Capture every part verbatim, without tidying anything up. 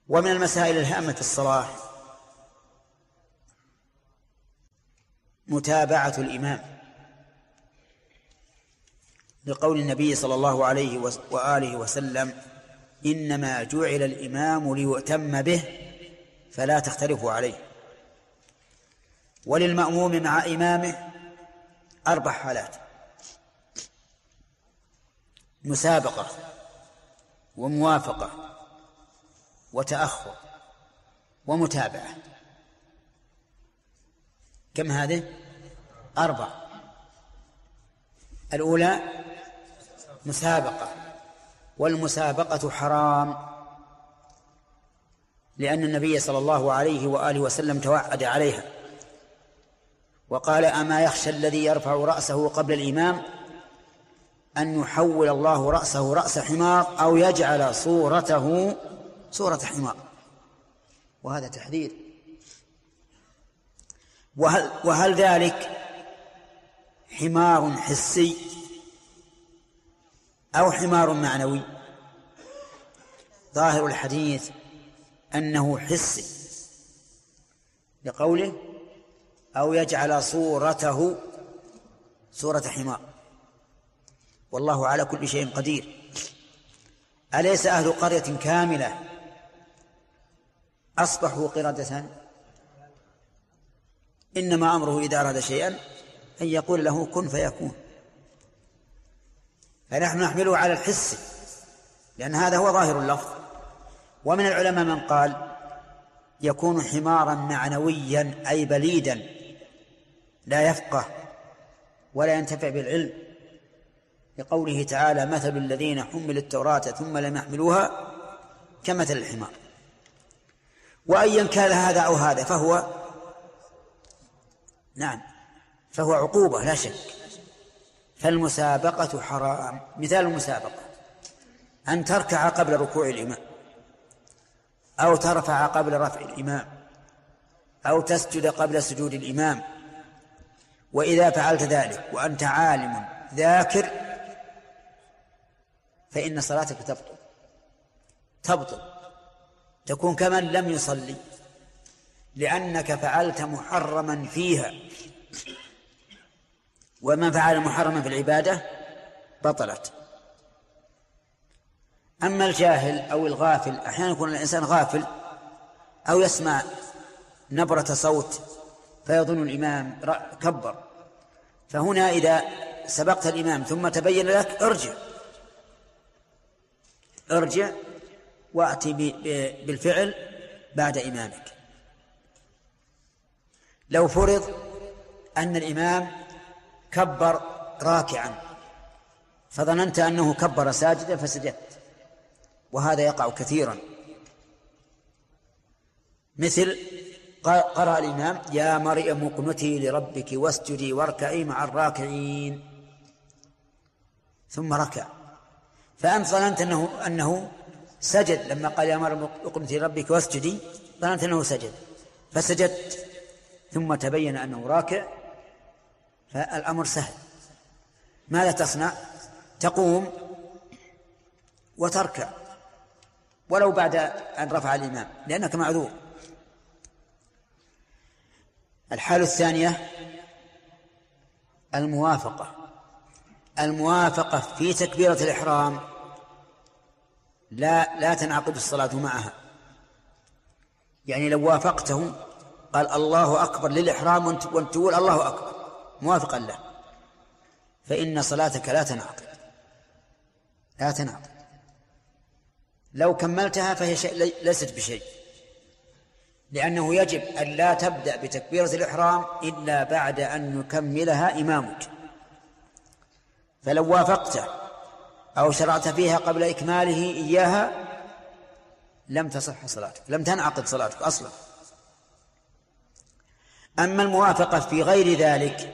ومن المسائل الهامة في الصلاة متابعة الإمام، لقول النبي صلى الله عليه وآله وسلم: إنما جعل الإمام ليؤتم به فلا تختلفوا عليه. وللمأموم مع إمامه أربع حالات: مسابقة وموافقة وتأخر ومتابعة. كم هذه؟ أربع. الأولى مسابقة، والمسابقة حرام، لأن النبي صلى الله عليه وآله وسلم توعد عليها وقال: أما يخشى الذي يرفع رأسه قبل الإمام أن يحول الله رأسه رأس حمار أو يجعل صورته صورة حمار. وهذا تحذير. وهل, وهل ذلك حمار حسي أو حمار معنوي؟ ظاهر الحديث أنه حسي، لقوله: أو يجعل صورته صورة حمار، والله على كل شيء قدير. أليس أهل قرية كاملة أصبحوا قردة؟ إنما أمره إذا أراد شيئا أن يقول له كن فيكون. فنحن نحمله على الحس، لأن هذا هو ظاهر اللفظ. ومن العلماء من قال يكون حمارا معنويا، أي بليدا لا يفقه ولا ينتفع بالعلم، لقوله تعالى: مثل الذين حملوا التوراة ثم لم يحملوها كمثل الحمار. وأيا كان هذا أو هذا فهو نعم فهو عقوبة لا شك. فالمسابقة حرام. مثال المسابقة: أن تركع قبل ركوع الإمام، أو ترفع قبل رفع الإمام، أو تسجد قبل سجود الإمام. وإذا فعلت ذلك وأنت عالم ذاكر فإن صلاتك تبطل تبطل تكون كمن لم يصلي، لأنك فعلت محرما فيها، ومن فعل محرما في العبادة بطلت. أما الجاهل أو الغافل، أحيانا يكون الإنسان غافل أو يسمع نبرة صوت فيظن الإمام كبر، فهنا إذا سبقت الإمام ثم تبين لك ارجع ارجع وأتي بالفعل بعد إمامك. لو فرض أن الإمام كبر راكعا فظننت أنه كبر ساجدا فسجدت، وهذا يقع كثيرا. مثل قرأ الإمام: يا مريم اقنتي لربك واسجدي واركعي مع الراكعين، ثم ركع، فأنت ظننت أنه, أنه سجد. لما قال يا مريم اقنتي لربك واسجدي ظننت أنه سجد فسجدت، ثم تبين أنه راكع، فالأمر سهل. ماذا تصنع؟ تقوم وتركع ولو بعد أن رفع الإمام، لأنك معذور. الحالة الثانية الموافقة. الموافقة في تكبيرة الإحرام لا لا تنعقد الصلاة معها. يعني لو وافقته قال الله أكبر للإحرام وانت تقول الله أكبر موافقا له، فإن صلاتك لا تنعقد لا تنعقد لو كملتها فهي شيء ليست بشيء، لأنه يجب أن لا تبدأ بتكبيرة الإحرام إلا بعد أن يكملها إمامك. فلو وافقته أو شرعت فيها قبل إكماله إياها لم تصح صلاتك، لم تنعقد صلاتك أصلا. أما الموافقة في غير ذلك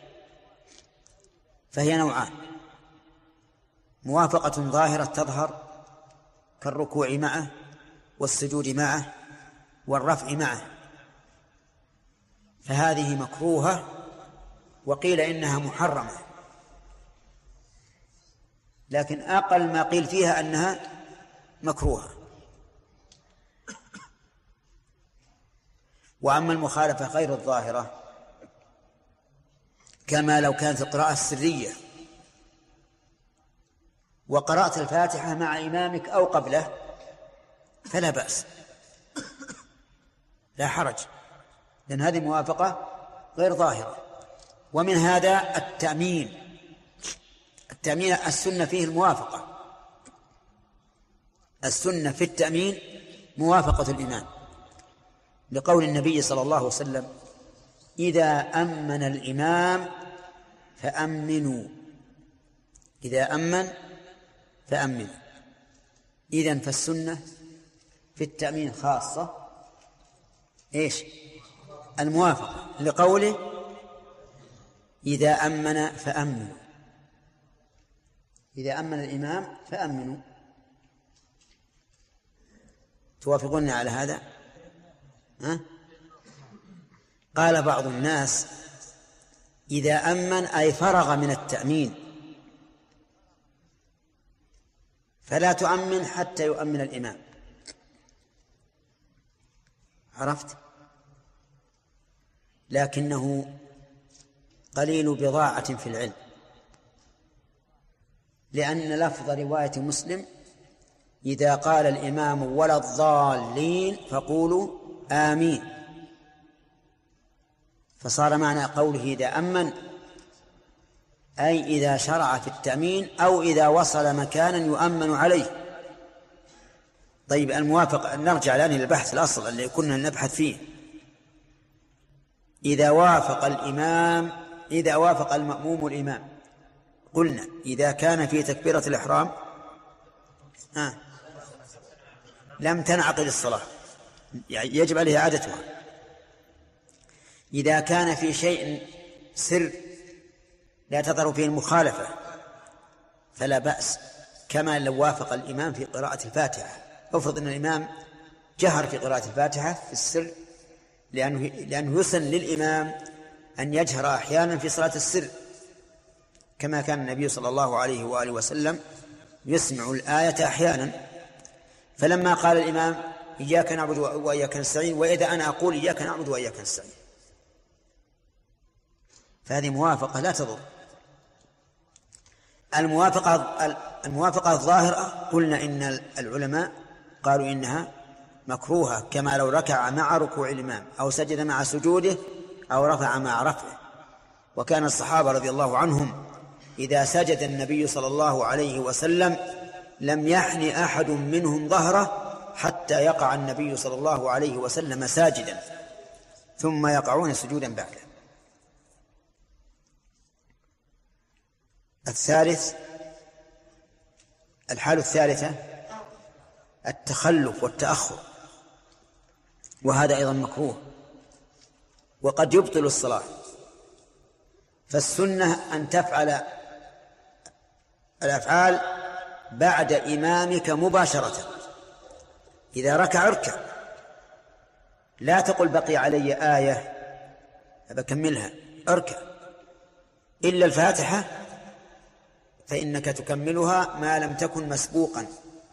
فهي نوعان: موافقة ظاهرة تظهر كالركوع معه والسجود معه والرفع معه، فهذه مكروهة، وقيل إنها محرمة، لكن أقل ما قيل فيها أنها مكروهة. وأما المخالفة غير الظاهرة كما لو كانت القراءة السرية وقرأت الفاتحة مع إمامك أو قبله فلا بأس، لا حرج، لأن هذه موافقة غير ظاهرة. ومن هذا التأمين. التأمين السنة فيه الموافقة، السنة في التأمين موافقة الإمام، لقول النبي صلى الله عليه وسلم: إذا أمن الإمام فأمنوا، إذا أمن فأمنوا. إذن فالسنة في التأمين خاصة إيش؟ الموافقة، لقوله: إذا أمن فأمنوا، إذا أمن الإمام فأمنوا. توافقون على هذا؟ ها؟ قال بعض الناس: إذا أمن أي فرغ من التأمين، فلا تؤمن حتى يؤمن الإمام. عرفت؟ لكنه قليل بضاعة في العلم، لأن لفظ رواية مسلم: إذا قال الإمام ولا الضالين فقولوا آمين، فصار معنى قوله إذا أمن أي إذا شرع في التأمين أو إذا وصل مكانا يؤمن عليه. طيب، الموافق، نرجع الآن إلى البحث الأصل اللي كنا نبحث فيه. إذا وافق الإمام إذا وافق المأموم الإمام، قلنا إذا كان في تكبيرة الإحرام آه لم تنعقد الصلاة، يعني يجب عليه إعادتها. إذا كان في شيء سر لا تظهر فيه المخالفة فلا بأس، كما لو وافق الإمام في قراءة الفاتحة. افرض أن الإمام جهر في قراءة الفاتحة في السر، لأنه, لأنه يسن للإمام أن يجهر أحيانا في صلاة السر، كما كان النبي صلى الله عليه وآله وسلم يسمع الآية أحيانا. فلما قال الإمام: إياك نعبد وإياك نستعين، وإذا أنا أقول إياك نعبد وإياك نستعين، فهذه موافقة لا تضر. الموافقة الموافقة الظاهرة قلنا إن العلماء قالوا إنها مكروهة، كما لو ركع مع ركوع الإمام أو سجد مع سجوده أو رفع مع رفعه. وكان الصحابة رضي الله عنهم إذا سجد النبي صلى الله عليه وسلم لم يحن أحد منهم ظهره حتى يقع النبي صلى الله عليه وسلم ساجدا، ثم يقعون سجودا بعده. الثالث الحالة الثالثة التخلف والتأخر، وهذا أيضا مكروه وقد يبطل الصلاة. فالسنة أن تفعل الأفعال بعد إمامك مباشرة. إذا ركع اركع، لا تقل بقي علي آية بكملها، اركع، إلا الفاتحة فإنك تكملها ما لم تكن مسبوقا.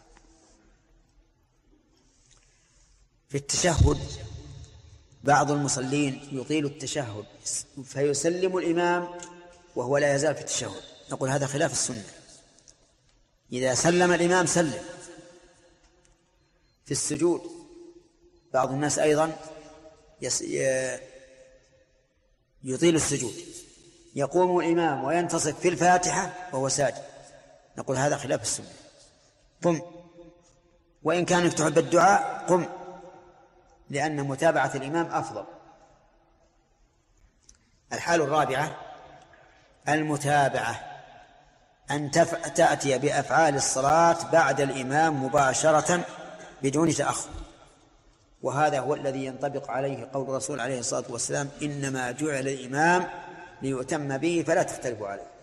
في التشهد بعض المصلين يطيل التشهد فيسلم الإمام وهو لا يزال في التشهد، نقول هذا خلاف السنة. إذا سلم الإمام سلم. في السجود بعض الناس أيضا يطيل السجود، يقوم الإمام وينتصف في الفاتحة وهو ساجد، نقول هذا خلاف السنة. قم، وإن كان تحب الدعاء قم، لأن متابعة الإمام أفضل. الحالة الرابعة المتابعة، أن تأتي بأفعال الصلاة بعد الإمام مباشرة بدون تأخر، وهذا هو الذي ينطبق عليه قول الرسول عليه الصلاة والسلام: إنما جعل الإمام ليؤتم به فلا تختلفوا عليه.